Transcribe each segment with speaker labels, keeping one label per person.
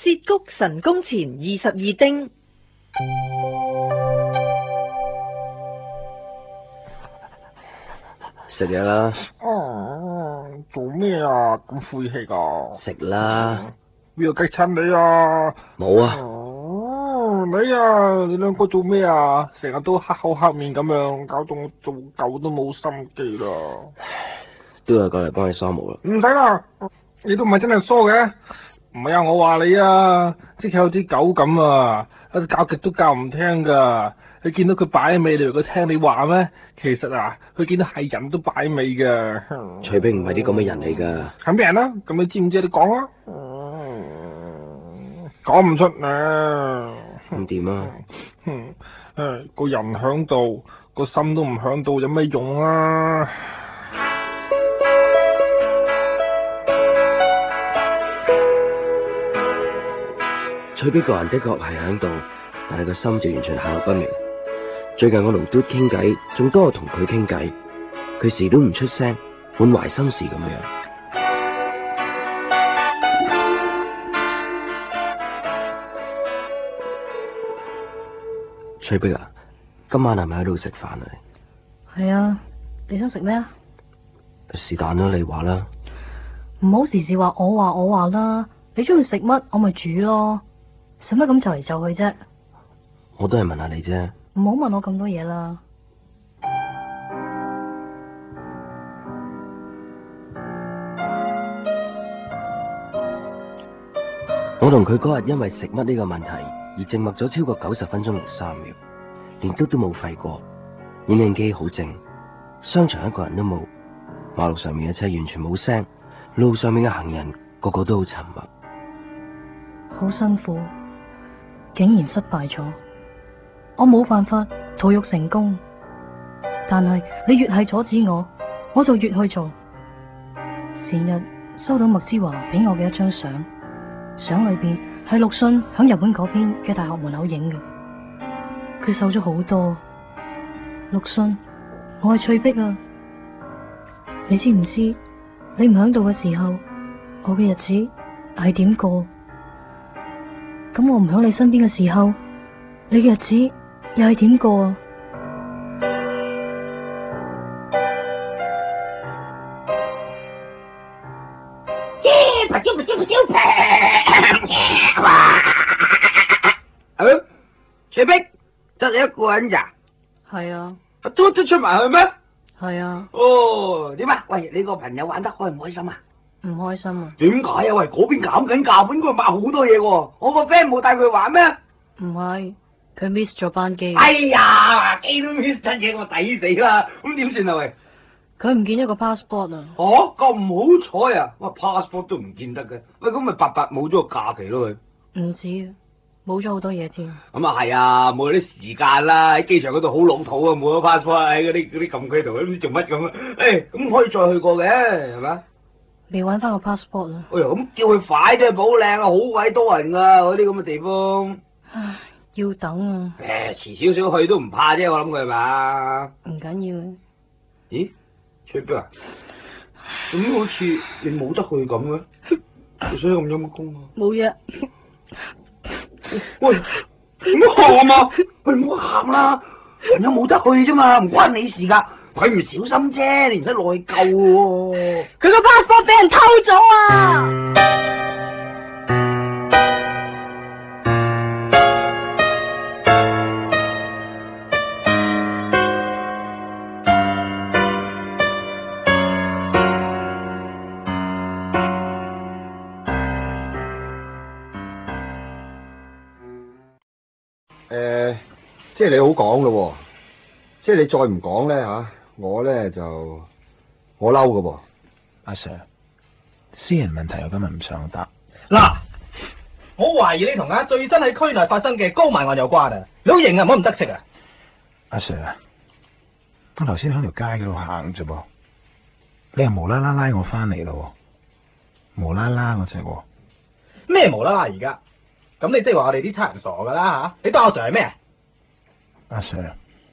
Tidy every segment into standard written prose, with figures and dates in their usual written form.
Speaker 1: 涉谷神功前22丁。
Speaker 2: 食嘢啦。
Speaker 3: 做咩啊？咁晦氣噶？
Speaker 2: 食啦。
Speaker 3: 邊個激親你啊？
Speaker 2: 冇啊。
Speaker 3: 你兩個做咩啊？成日都黑口黑面咁樣，搞到我做狗都冇心機啦。
Speaker 2: 都有過嚟幫你梳毛啦。
Speaker 3: 唔使啦，你都唔係真係梳嘅。唔係啊，我話你啊，即係有啲狗咁啊，教極都教唔聽噶。你見到佢擺尾，你以為佢聽你話咩？其實啊，佢見到係人都擺尾嘅。
Speaker 2: 徐冰唔係啲咁嘅人嚟噶。
Speaker 3: 係咩人啊？咁你知唔知？你講啊。講唔出啊。
Speaker 2: 咁點啊？
Speaker 3: 個人響度，個心都唔響度，有咩用啊？
Speaker 2: 徐冰個人的確係響度，但係個心就完全下落不明。最近我同嘟傾偈，仲多過同佢傾偈，佢時都唔出聲，滿懷心事咁樣。徐碧啊，今晚係咪喺度食飯啊？
Speaker 4: 係啊，你想食咩啊？
Speaker 2: 是但啦，你話啦。
Speaker 4: 唔好時時話我話啦，你中意食乜我咪煮咯，使乜咁就嚟就去啫？
Speaker 2: 我都係問下你啫。
Speaker 4: 唔好問我咁多嘢啦。
Speaker 2: 我同佢嗰日因為食乜呢個問題而靜默咗超過90分鐘零3秒，連嘟都冇吠過，影印機好靜，商場一個人都冇，馬路上面嘅車完全冇聲，路上面嘅行人個個都好沉默。
Speaker 4: 好辛苦，竟然失敗咗，我冇辦法逃獄成功，但係你越係阻止我，我就越去做。前日收到麥之華俾我嘅一張相，相裏邊係陸遜響日本嗰邊嘅大學門口影嘅，佢瘦咗好多。陸遜，我係翠碧啊，你知唔知你唔響度嘅時候，我嘅日子係點過？咁我唔響你身邊嘅時候，你嘅日子又係點過啊？
Speaker 5: 翠碧，得你一個人咋？
Speaker 4: 係啊。
Speaker 5: 都出埋去咩？
Speaker 4: 係啊。
Speaker 5: 哦，點啊？喂，你個朋友玩得開唔開心啊？
Speaker 4: 唔開心啊。
Speaker 5: 點解啊？喂，嗰邊搞緊價，應該買好多嘢喎。我個 friend 冇帶佢玩咩？
Speaker 4: 唔係，佢 miss 咗班機。
Speaker 5: 哎呀，機都 miss 得嘢，我抵死啦！咁點算啊？喂，
Speaker 4: 佢唔見咗個 passport 啊。
Speaker 5: 哦，咁唔好彩啊！我 passport 都唔見得嘅。喂，咁咪白白冇咗個假期咯佢。
Speaker 4: 唔止啊，冇咗好多嘢添。
Speaker 5: 咁啊係啊，冇咗啲時間啦，喺機場嗰度好老土啊，冇咗 passport 喺嗰啲禁區度，都唔知做乜咁啊！誒，咁可以再去過嘅，係咪？
Speaker 4: 未搵翻個 passport 啊！
Speaker 5: 哎呀，咁叫佢快啲去補領啊，好鬼多人噶嗰啲咁嘅地方。
Speaker 4: 唉，要等啊。
Speaker 5: 遲少少去都唔怕啫，我諗佢係嘛？
Speaker 4: 唔緊要嘅。
Speaker 5: 咦，翠碧啊，咁好似你冇得去咁嘅，你想咁陰功啊？
Speaker 4: 冇嘢。
Speaker 5: 喂，唔好喊啊！喂，唔好喊啦，朋友冇得去啫嘛，唔關你事噶。佢唔小心啫，你唔使內疚喎。
Speaker 4: 佢個 passport 俾人偷咗啊！
Speaker 6: 即係你好講咯，即係你再唔講咧吓，我咧就我嬲噶噃。
Speaker 7: 阿 Sir， 私人問題我今日唔想答。
Speaker 8: 嗱，我懷疑你同最新喺區內發生嘅高邁案有關啊！你好型啊，唔好唔得戚啊！
Speaker 7: 阿 Sir 啊，我頭先喺條街嗰度行啫噃，你又無啦啦拉我翻嚟咯，無啦啦嗰隻喎。
Speaker 8: 咩無啦啦而家？咁你即係話我哋啲差人傻噶啦吓？你當阿 Sir 係咩？
Speaker 7: 阿 Sir，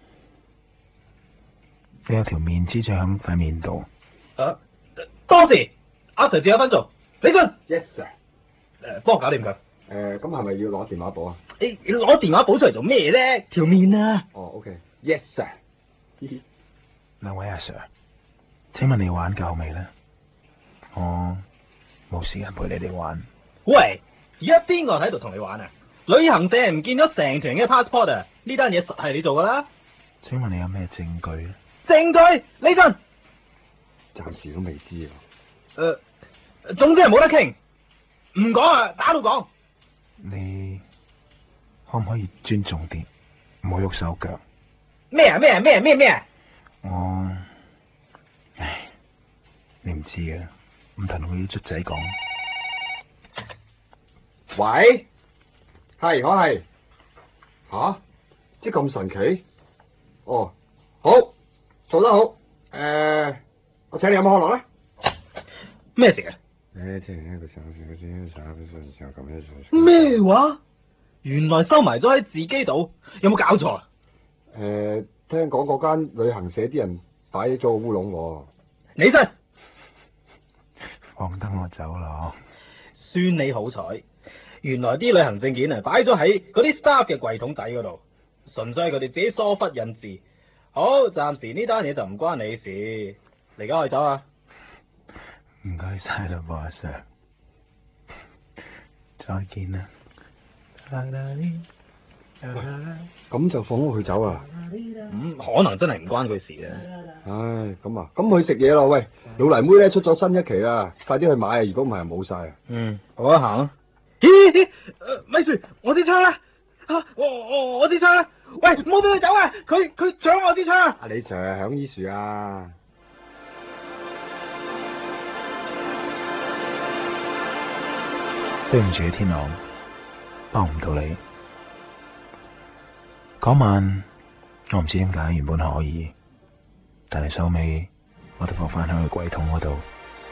Speaker 7: 你有條面黐咗喺塊面度。
Speaker 8: 當時阿 Sir 自有分數，你信
Speaker 5: ？Yes sir。
Speaker 8: 幫我搞掂佢。
Speaker 6: 咁係咪要攞電話簿啊？
Speaker 8: 你攞電話簿出嚟做咩咧？條面啊！
Speaker 6: 哦，OK，Yes sir。
Speaker 7: 兩位阿 Sir，請問你玩夠未呢？我冇時間陪你哋玩。
Speaker 8: 喂，而家邊個喺度同你玩啊？旅行社唔見咗成團嘅 passport 啊！呢單嘢實係你做噶啦。
Speaker 7: 請問你有咩證據呢？
Speaker 8: 證據？李俊。
Speaker 6: 暫時都未知啊。
Speaker 8: 總之係冇得傾，唔講啊，打到講。
Speaker 7: 你可唔可以尊重啲，唔好喐手腳？
Speaker 8: 咩啊？
Speaker 7: 我，唉，你唔知啊，唔同佢啲卒仔講。
Speaker 6: 喂，係我係。吓？即咁神奇？哦，好，做得好。我請你飲可樂啦。
Speaker 8: 咩事啊？咩話？原來收埋咗喺自己度，有冇搞錯啊？
Speaker 6: 聽講嗰間旅行社啲人擺咗個烏龍喎。
Speaker 8: 你真
Speaker 7: 放得我走咯。
Speaker 8: 算你好彩，原來啲旅行證件啊擺咗喺嗰啲 staff 嘅櫃桶底嗰度，純粹係佢哋自己疏忽引致。好，暫時呢單嘢就唔關你事，你而家可以走啊。
Speaker 7: 唔該晒啦，阿 Sir。再見啦。
Speaker 6: 咁就放佢走啊？
Speaker 8: 可能真係唔關佢事啊。
Speaker 6: 唉，咁啊，咁去食嘢咯。喂，老泥妹咧出咗新一期啦，快啲去買啊！如果唔係冇晒啊。
Speaker 8: 好啊，行啊。咦？咪住，我支槍啦！我支槍啦！喂，唔好俾佢走啊！佢搶我支槍啊！
Speaker 6: 阿李 Sir 響醫樹啊！
Speaker 7: 對唔住，天狼，幫唔到你。嗰晚我唔知點解原本可以，但係收尾我都放翻喺個櫃桶嗰度。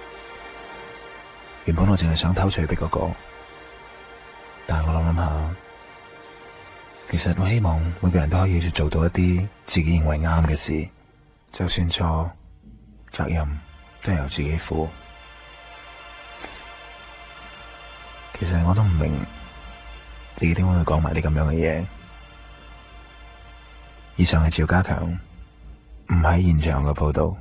Speaker 7: 原本我淨係想偷翠碧嗰個，但係我諗下，其實我希望每個人都可以做到一啲自己認為啱嘅事，就算錯，責任都係由自己負。其實我都唔明自己點解會講埋啲咁樣嘅嘢。以上係趙家強，唔喺現場嘅報道。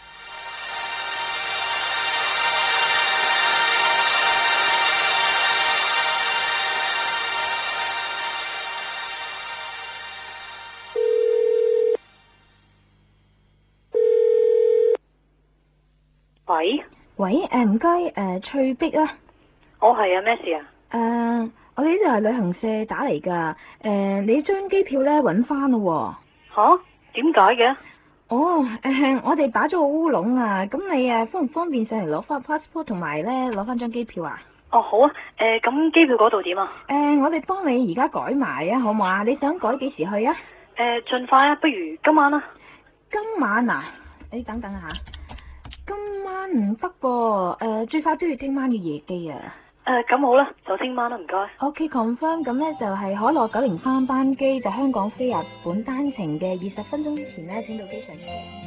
Speaker 9: 喂，唔該，翠碧啊。
Speaker 10: 哦，係啊，咩事啊？
Speaker 9: 我哋呢度係旅行社打嚟噶。你張機票咧搵翻咯。
Speaker 10: 吓？點解嘅？
Speaker 9: 哦，我哋擺咗個烏龍啊。咁你方唔方便上嚟攞翻 passport 同埋咧攞翻張機票啊？
Speaker 10: 哦，好啊。咁機票嗰度點啊？
Speaker 9: 我哋幫你而家改埋啊，好唔好啊？你想改幾時去啊？
Speaker 10: 盡快啊，不如今晚啊。
Speaker 9: 今晚啊？你等等下。今晚唔得噃，最快都要聽晚嘅夜機啊。
Speaker 10: 咁好啦，就聽晚啦，唔該。
Speaker 9: OK confirm，咁咧就係可樂903班機，就香港飛日本單程嘅20分鐘之前咧，請到機場。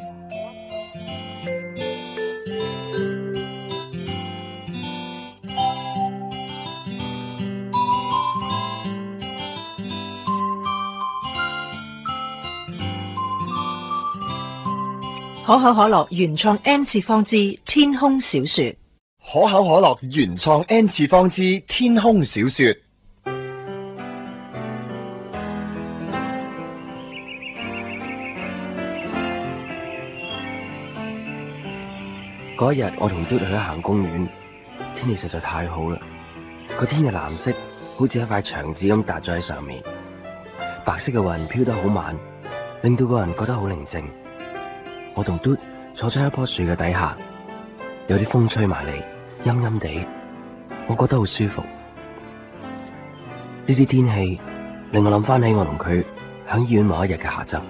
Speaker 1: 可口可樂原創 N 次方之天空小說。
Speaker 11: 可口可樂原創 N 次方之天空小說。
Speaker 2: 嗰一日我同嘟去咗行公園，天氣實在太好啦。個天嘅藍色好似一塊牆紙咁搭咗喺上面，白色嘅雲飄得好慢，令到個人覺得好寧靜。我同嘟坐咗喺一棵樹嘅底下，有啲風吹埋嚟，陰陰地，我覺得好舒服。呢啲天氣令我諗翻起我同佢響醫院某一日嘅下晝。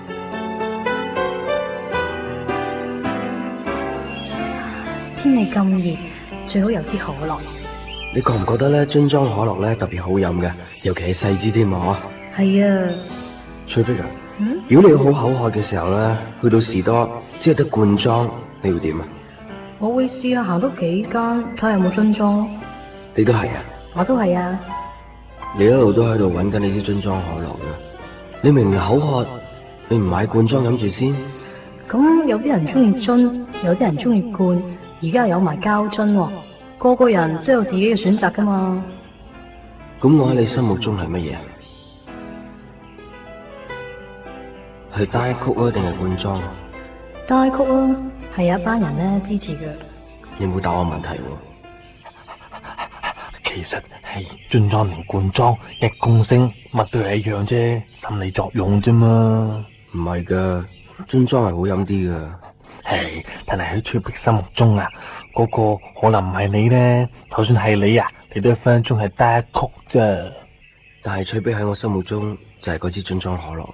Speaker 4: 天氣咁熱，最好有支可樂。
Speaker 2: 你覺唔覺得咧樽裝可樂咧特別好飲嘅，尤其係細支添啊？
Speaker 4: 係啊。
Speaker 2: 翠碧啊，如果你好口渴嘅時候咧，去到士多只係得罐裝，你會點啊？
Speaker 4: 我會試下行多幾間，睇下有冇樽裝。
Speaker 2: 你都係啊？
Speaker 4: 我都係啊。
Speaker 2: 你一路都喺度揾緊你啲樽裝可樂嘅，你明明口渴，你唔買罐裝飲住先？
Speaker 4: 咁有啲人中意樽，有啲人中意罐，而家有埋膠樽喎。個個人都有自己嘅選擇噶嘛。
Speaker 2: 咁我喺你心目中係乜嘢？係單曲啊，定係罐裝啊？
Speaker 4: 單曲啊，係有一班人咧支持嘅。
Speaker 2: 你冇答我問題喎。
Speaker 3: 其實係樽裝同罐裝一公升，乜都係一樣啫，心理作用啫嘛。
Speaker 2: 唔係噶，樽裝係好飲啲噶。
Speaker 3: 係，但係喺翠碧心目中啊，嗰個可能唔係你咧。就算係你啊，你都分分鐘係單曲啫。
Speaker 2: 但係翠碧喺我心目中就係嗰支樽裝可樂。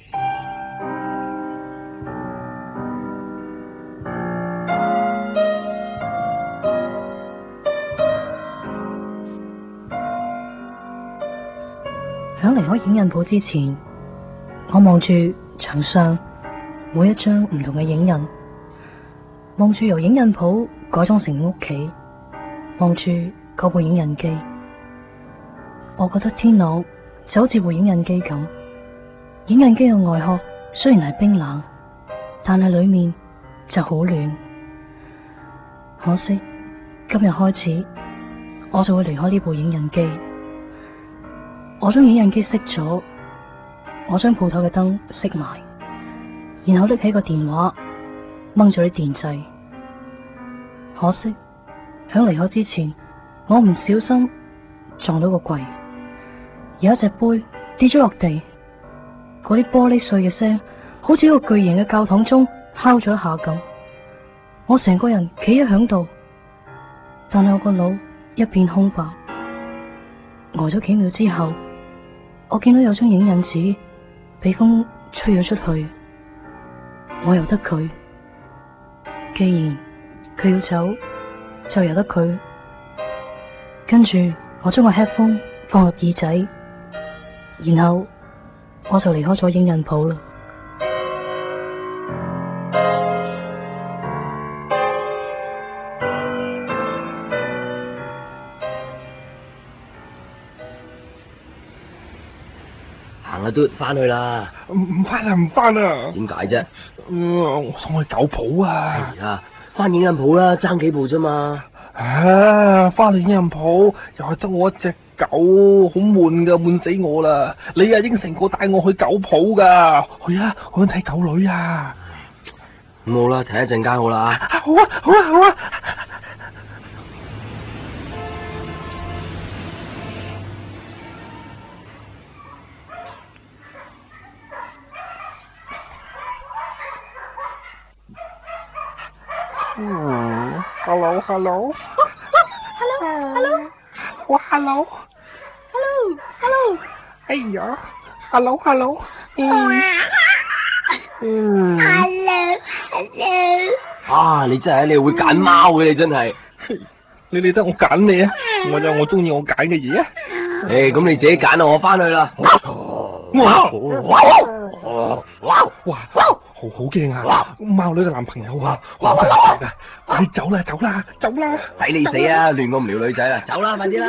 Speaker 4: 響離開影印鋪之前，我望住牆上每一張唔同嘅影印，望住由影印鋪改裝成屋企，望住嗰部影印機，我覺得天朗就好似部影印機咁。影印機嘅外殼雖然係冰冷，但係裏面就好暖。可惜今日開始，我就會離開呢部影印機。我將影印機熄咗，我將鋪頭嘅燈熄埋，然後拎起個電話掹咗啲電掣。可惜響離開之前，我唔小心撞到個櫃，有一隻杯跌咗落地，嗰啲玻璃碎嘅聲好似一個巨型嘅教堂鐘敲咗一下咁。我成個人企咗響度，但係我個腦一片空白。呆咗幾秒之後，我見到有張影印紙被風吹咗出去，我由得佢。既然佢要走，就由得佢。跟住我將個 headphone 放入耳仔，然後我就離開咗影印鋪啦。
Speaker 2: 行啦，都翻去啦。
Speaker 3: 唔翻啦，唔翻啦。
Speaker 2: 點解啫？
Speaker 3: 我送去狗鋪啊。
Speaker 2: 係啊，翻影印鋪啦，爭幾步啫嘛。
Speaker 3: 翻去影印鋪又係得我一隻狗，好悶噶，悶死我啦！你啊應承過帶我去狗鋪噶，去啊，我想睇狗女啊。
Speaker 2: 咁好啦，睇一陣間好啦。
Speaker 3: 好啊，好啊，好啊。hello hello hello， 哇 hello hello， 哎呀 hello hello，
Speaker 2: 啊，你真係你會揀貓嘅，你真係。
Speaker 3: 你理得我揀你啊？我有我中意我揀嘅嘢啊。
Speaker 2: 誒，咁你自己揀啦，我翻去啦。
Speaker 3: 好驚啊！貓女嘅男朋友啊，好大隻噶，快走啦，走啦，走啦！
Speaker 2: 抵你死啊！亂我唔撩女仔啦，走啦，快啲啦！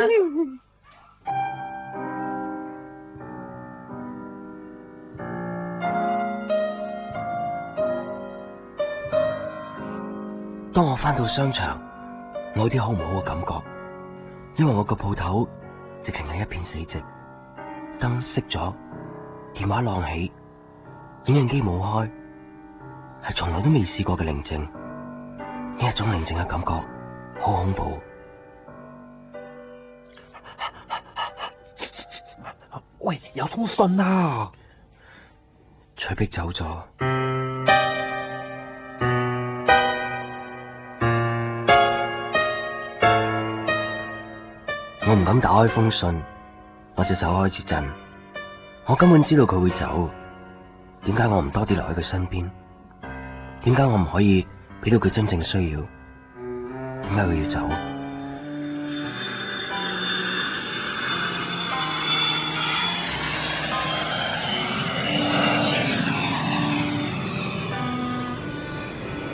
Speaker 2: 當我翻到商場，我有啲好唔好嘅感覺，因為我個鋪頭直情係一片死寂，燈熄咗，電話晾起，影印機冇開。係從來都未試過嘅寧靜，呢一種寧靜嘅感覺好恐怖。
Speaker 3: 喂，有封信啊！
Speaker 2: 翠碧走咗，我唔敢打開封信，我隻手開始震。我根本知道佢會走，點解我唔多啲留喺佢身邊？點解我唔可以俾到佢真正需要？點解佢要走？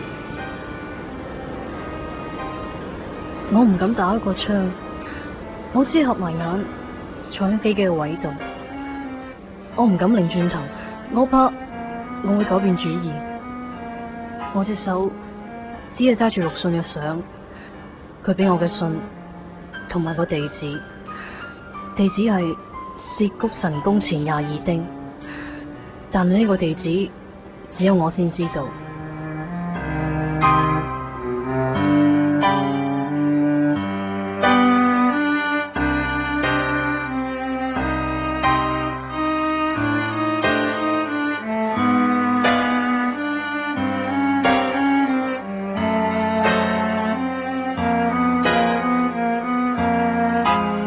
Speaker 4: 我唔敢打開個窗， 我只係合埋眼坐喺飛機嘅位度，我唔敢擰轉頭，我怕我會改變主意。我隻手只係揸住陸遜嘅相，佢俾我嘅信同埋個地址，地址係涉谷神宮前22丁，但呢個地址只有我先知道。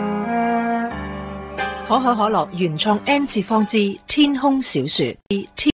Speaker 1: 可口可樂原創 N 次方之天空小說。